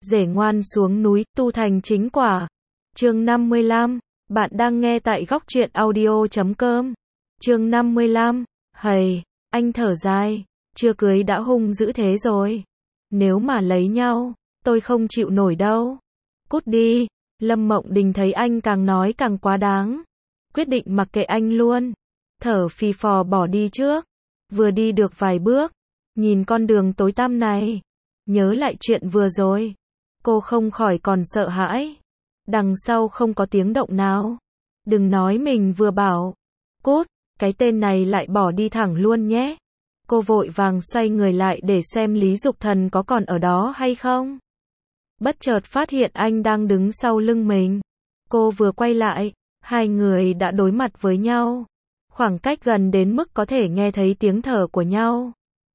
Rể ngoan xuống núi, tu thành chính quả. Chương 55, bạn đang nghe tại góc truyện audio.com. Chương 55, hầy, anh thở dài, chưa cưới đã hung dữ thế rồi. Nếu mà lấy nhau, tôi không chịu nổi đâu. Cút đi. Lâm Mộng Đình thấy anh càng nói càng quá đáng, quyết định mặc kệ anh luôn. Thở phì phò bỏ đi trước. Vừa đi được vài bước, nhìn con đường tối tăm này, nhớ lại chuyện vừa rồi, cô không khỏi còn sợ hãi. Đằng sau không có tiếng động nào. Đừng nói mình vừa bảo cút, cái tên này lại bỏ đi thẳng luôn nhé. Cô vội vàng xoay người lại để xem Lý Dục Thần có còn ở đó hay không. Bất chợt phát hiện anh đang đứng sau lưng mình. Cô vừa quay lại, hai người đã đối mặt với nhau. Khoảng cách gần đến mức có thể nghe thấy tiếng thở của nhau.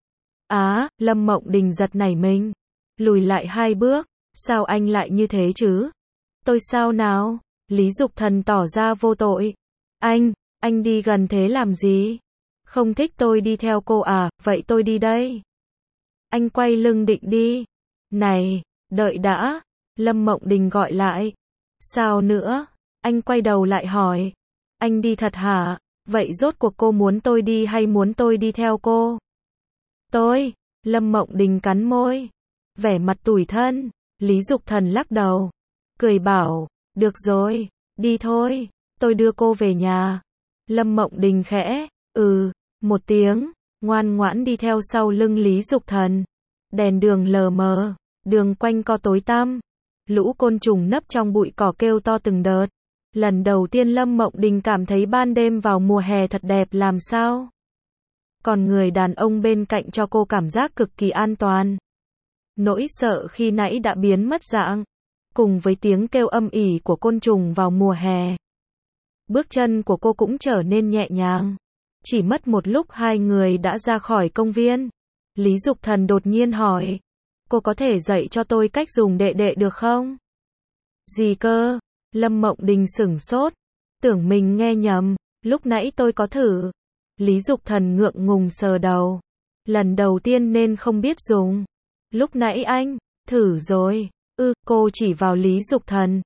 Lâm Mộng Đình giật nảy mình, lùi lại hai bước. Sao anh lại như thế chứ? Tôi sao nào? Lý Dục Thần tỏ ra vô tội. Anh đi gần thế làm gì? Không thích tôi đi theo cô à? Vậy tôi đi đây. Anh quay lưng định đi. Này, đợi đã. Lâm Mộng Đình gọi lại. Sao nữa? Anh quay đầu lại hỏi. Anh đi thật hả? Vậy rốt cuộc cô muốn tôi đi hay muốn tôi đi theo cô? Tôi. Lâm Mộng Đình cắn môi, vẻ mặt tủi thân. Lý Dục Thần lắc đầu, cười bảo, được rồi, đi thôi, tôi đưa cô về nhà. Lâm Mộng Đình khẽ, một tiếng, ngoan ngoãn đi theo sau lưng Lý Dục Thần. Đèn đường lờ mờ, đường quanh co tối tăm, lũ côn trùng nấp trong bụi cỏ kêu to từng đợt. Lần đầu tiên Lâm Mộng Đình cảm thấy ban đêm vào mùa hè thật đẹp làm sao. Còn người đàn ông bên cạnh cho cô cảm giác cực kỳ an toàn. Nỗi sợ khi nãy đã biến mất dạng, cùng với tiếng kêu âm ỉ của côn trùng vào mùa hè. Bước chân của cô cũng trở nên nhẹ nhàng. Chỉ mất một lúc hai người đã ra khỏi công viên. Lý Dục Thần đột nhiên hỏi, cô có thể dạy cho tôi cách dùng đệ đệ được không? Gì cơ? Lâm Mộng Đình sửng sốt, tưởng mình nghe nhầm, lúc nãy tôi có thử. Lý Dục Thần ngượng ngùng sờ đầu. Lần đầu tiên nên không biết dùng. Lúc nãy anh thử rồi. Cô chỉ vào Lý Dục Thần.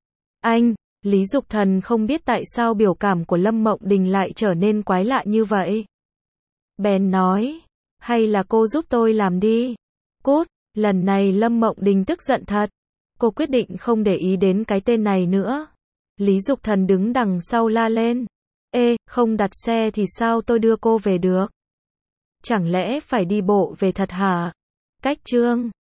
Lý Dục Thần không biết tại sao biểu cảm của Lâm Mộng Đình lại trở nên quái lạ như vậy. Bèn nói, hay là cô giúp tôi làm đi. Cút. Lần này Lâm Mộng Đình tức giận thật. Cô quyết định không để ý đến cái tên này nữa. Lý Dục Thần đứng đằng sau la lên. Không đặt xe thì sao tôi đưa cô về được? Chẳng lẽ phải đi bộ về thật hả? Cách chương